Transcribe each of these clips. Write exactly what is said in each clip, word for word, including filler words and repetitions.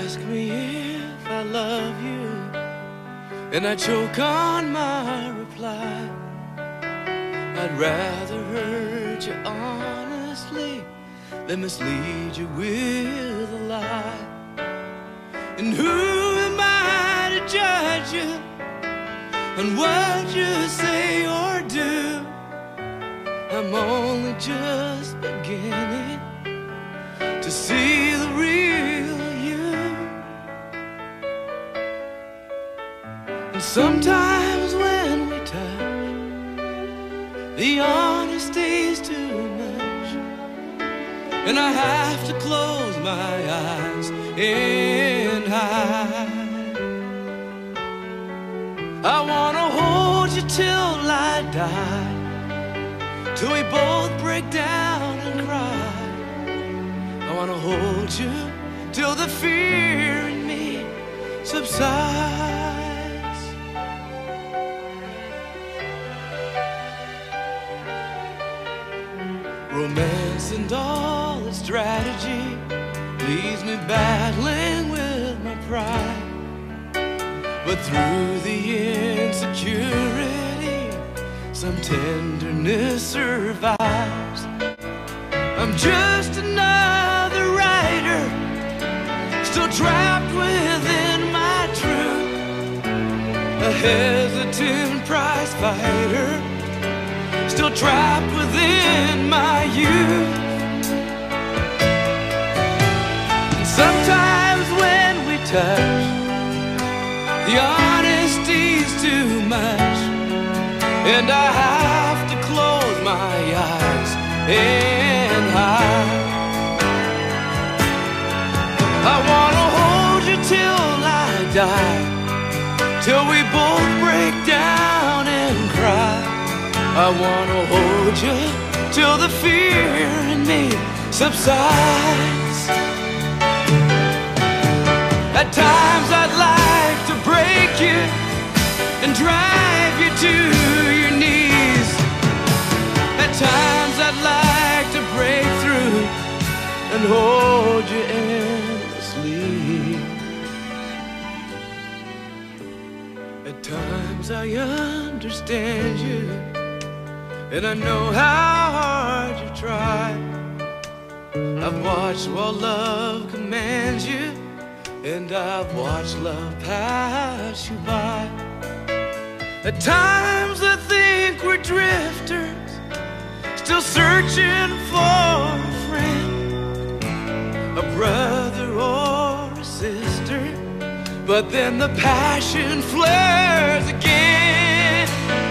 ask me if I love you, and I choke on my reply. I'd rather hurt you honestly than mislead you with a lie. And who am I to judge you on what you say or do? I'm only just beginning to see the real you. And sometimes when we touch, the honesty's too much, and I have to close my eyes and hide. I wanna hold you till I die, till we both break down and cry. I wanna hold you till the fear in me subsides. Romance and all its strategy leaves me battling with my pride. But through the insecurity, some tenderness survives. I'm just another writer, still trapped within my truth, a hesitant prize fighter, still trapped within my youth. And sometimes when we touch, the honesty's too much, and I have to close my eyes and hide. I wanna hold you till I die, till we both break down and cry. I wanna hold you till the fear in me subsides. At times I'd like to break you and drive you to your knees. At times I'd like to break through and hold you endlessly. At times I understand you, and I know how hard you try. I've watched while love commands you, and I've watched love pass you by. At times I think we're drifters, still searching for a friend, a brother or a sister. But then the passion flares again.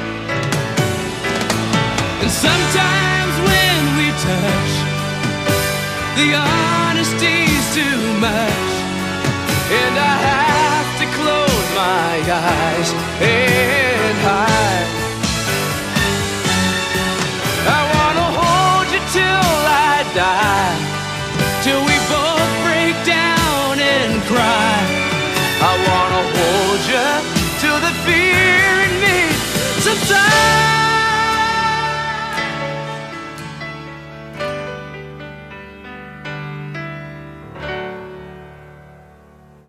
And sometimes when we touch, the honesty's too much, and I have to close my eyes. Hey,